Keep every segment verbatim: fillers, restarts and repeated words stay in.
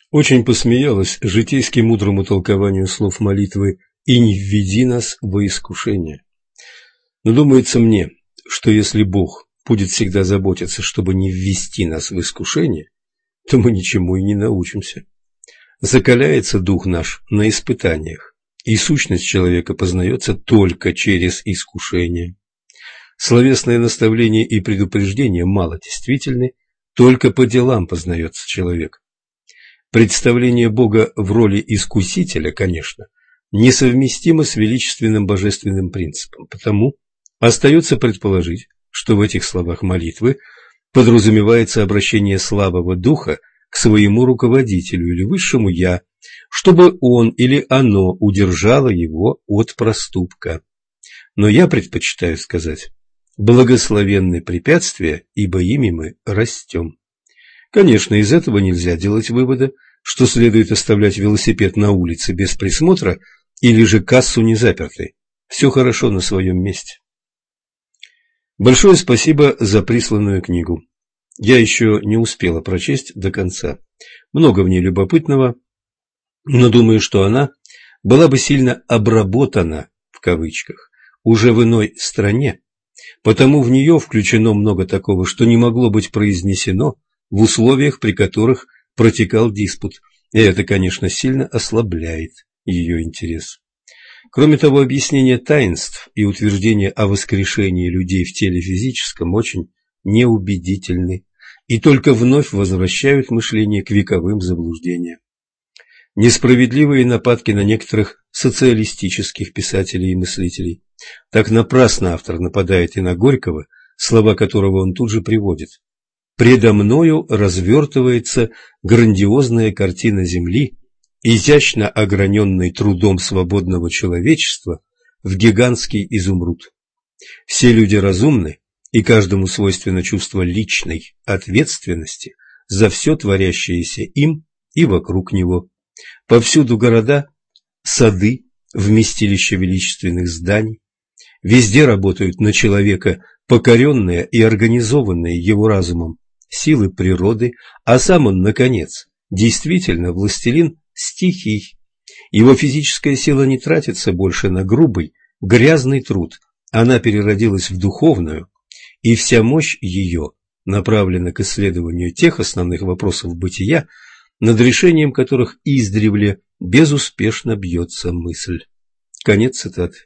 очень посмеялась житейски мудрому толкованию слов молитвы «И не введи нас во искушение». Но думается мне, что если Бог будет всегда заботиться, чтобы не ввести нас в искушение, то мы ничему и не научимся. Закаляется дух наш на испытаниях, и сущность человека познается только через искушение. Словесные наставления и предупреждения мало действительны, только по делам познается человек. Представление Бога в роли искусителя, конечно, несовместимо с величественным божественным принципом, потому остается предположить, что в этих словах молитвы подразумевается обращение слабого духа к своему руководителю или высшему «я», чтобы он или оно удержало его от проступка. Но я предпочитаю сказать «благословенны препятствия, ибо ими мы растем». Конечно, из этого нельзя делать вывода, что следует оставлять велосипед на улице без присмотра или же кассу не запертой. Все хорошо на своем месте. Большое спасибо за присланную книгу. Я еще не успела прочесть до конца. Много в ней любопытного, но думаю, что она была бы сильно «обработана» в кавычках уже в иной стране, потому в нее включено много такого, что не могло быть произнесено в условиях, при которых протекал диспут, и это, конечно, сильно ослабляет ее интерес. Кроме того, объяснение таинств и утверждение о воскрешении людей в теле физическом очень неубедительны и только вновь возвращают мышление к вековым заблуждениям. Несправедливые нападки на некоторых социалистических писателей и мыслителей. Так напрасно автор нападает и на Горького, слова которого он тут же приводит. «Предо мною развертывается грандиозная картина Земли, изящно ограненный трудом свободного человечества в гигантский изумруд. Все люди разумны, и каждому свойственно чувство личной ответственности за все творящееся им и вокруг него. Повсюду города, сады, вместилища величественных зданий. Везде работают на человека покоренные и организованные его разумом силы природы, а сам он, наконец, действительно властелин стихий. Его физическая сила не тратится больше на грубый, грязный труд, она переродилась в духовную, и вся мощь ее направлена к исследованию тех основных вопросов бытия, над решением которых издревле безуспешно бьется мысль. Конец цитаты.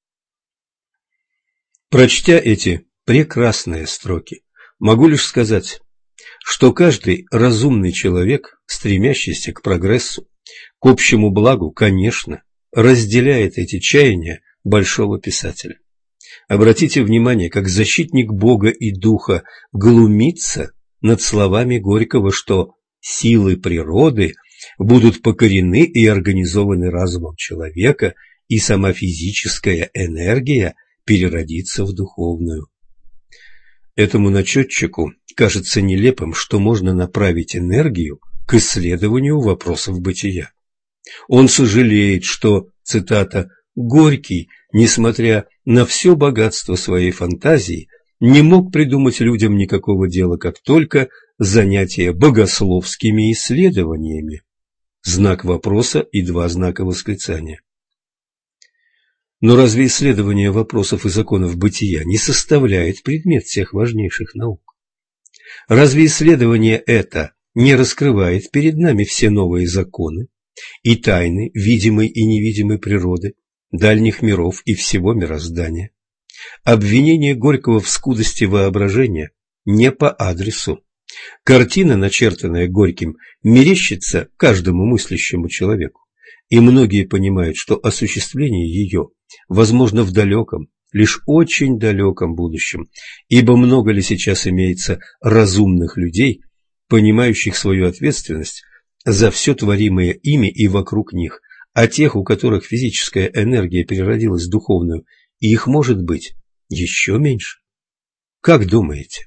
Прочтя эти прекрасные строки, могу лишь сказать, что каждый разумный человек, стремящийся к прогрессу, к общему благу, конечно, разделяет эти чаяния большого писателя. Обратите внимание, как защитник Бога и Духа глумится над словами Горького, что силы природы будут покорены и организованы разумом человека, и сама физическая энергия переродится в духовную. Этому начетчику кажется нелепым, что можно направить энергию к исследованию вопросов бытия. Он сожалеет, что, цитата, «Горький, несмотря на все богатство своей фантазии, не мог придумать людям никакого дела, как только занятие богословскими исследованиями». Знак вопроса и два знака восклицания. Но разве исследование вопросов и законов бытия не составляет предмет всех важнейших наук? Разве исследование это не раскрывает перед нами все новые законы и тайны видимой и невидимой природы, дальних миров и всего мироздания? Обвинение Горького в скудости воображения не по адресу. Картина, начертанная Горьким, мерещится каждому мыслящему человеку, и многие понимают, что осуществление ее возможно в далеком, лишь очень далеком будущем, ибо много ли сейчас имеется разумных людей, понимающих свою ответственность за все творимое ими и вокруг них, а тех, у которых физическая энергия переродилась в духовную, и их может быть еще меньше. Как думаете?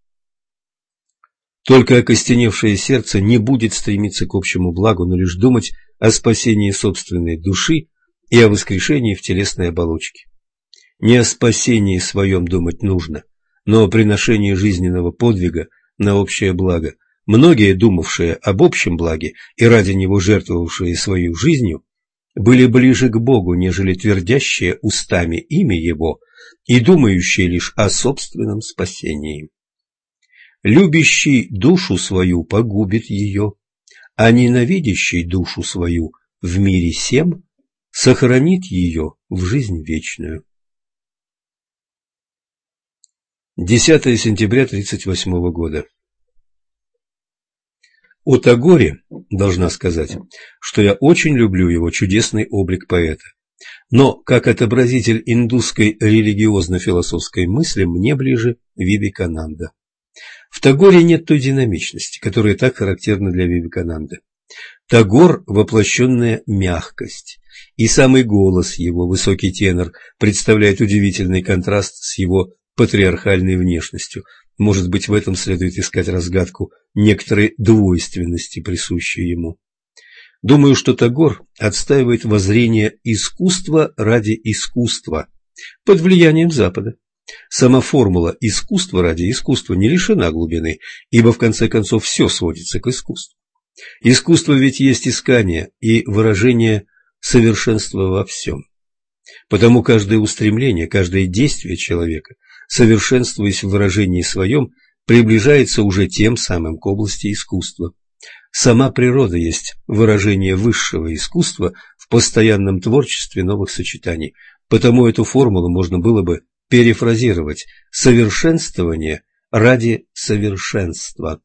Только окостеневшее сердце не будет стремиться к общему благу, но лишь думать о спасении собственной души и о воскрешении в телесной оболочке. Не о спасении своем думать нужно, но о приношении жизненного подвига на общее благо, Многие, думавшие об общем благе и ради него жертвовавшие свою жизнью, были ближе к Богу, нежели твердящие устами имя Его и думающие лишь о собственном спасении. Любящий душу свою погубит ее, а ненавидящий душу свою в мире сем сохранит ее в жизнь вечную. десятое сентября тридцать восьмого года. О Тагоре должна сказать, что я очень люблю его чудесный облик поэта. Но, как отобразитель индусской религиозно-философской мысли, мне ближе Вивекананда. В Тагоре нет той динамичности, которая так характерна для Вивекананды. Тагор – воплощенная мягкость, и самый голос его, высокий тенор, представляет удивительный контраст с его патриархальной внешностью. Может быть, в этом следует искать разгадку некоторой двойственности, присущей ему. Думаю, что Тагор отстаивает воззрение искусства ради искусства под влиянием Запада. Сама формула «искусство ради искусства» не лишена глубины, ибо в конце концов все сводится к искусству. Искусство ведь есть искание и выражение совершенства во всем. Потому каждое устремление, каждое действие человека, совершенствуясь в выражении своем, приближается уже тем самым к области искусства. Сама природа есть выражение высшего искусства в постоянном творчестве новых сочетаний, потому эту формулу можно было бы перефразировать: совершенствование ради совершенства.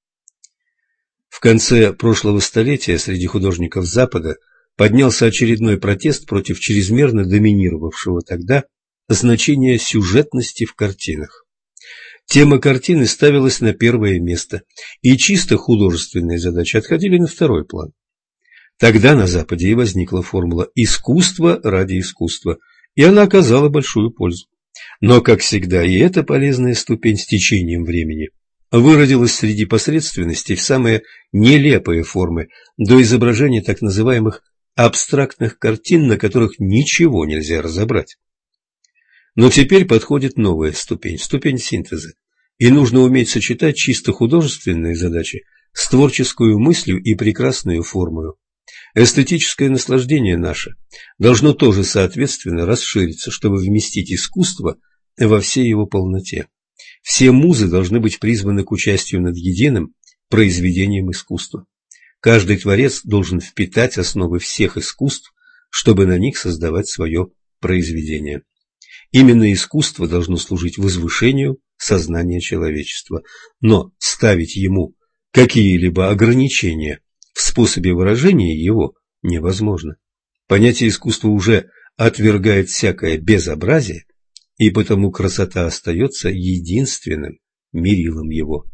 В конце прошлого столетия среди художников Запада поднялся очередной протест против чрезмерно доминировавшего тогда значения сюжетности в картинах. Тема картины ставилась на первое место, и чисто художественные задачи отходили на второй план. Тогда на Западе и возникла формула «искусство ради искусства», и она оказала большую пользу. Но, как всегда, и эта полезная ступень с течением времени выродилась среди посредственностей в самые нелепые формы, до изображения так называемых абстрактных картин, на которых ничего нельзя разобрать. Но теперь подходит новая ступень, ступень синтеза, и нужно уметь сочетать чисто художественные задачи с творческую мыслью и прекрасную формою. Эстетическое наслаждение наше должно тоже соответственно расшириться, чтобы вместить искусство во всей его полноте. Все музы должны быть призваны к участию над единым произведением искусства. Каждый творец должен впитать основы всех искусств, чтобы на них создавать свое произведение. Именно искусство должно служить возвышению сознания человечества, но ставить ему какие-либо ограничения в способе выражения его невозможно. Понятие искусства уже отвергает всякое безобразие, и потому красота остается единственным мерилом его.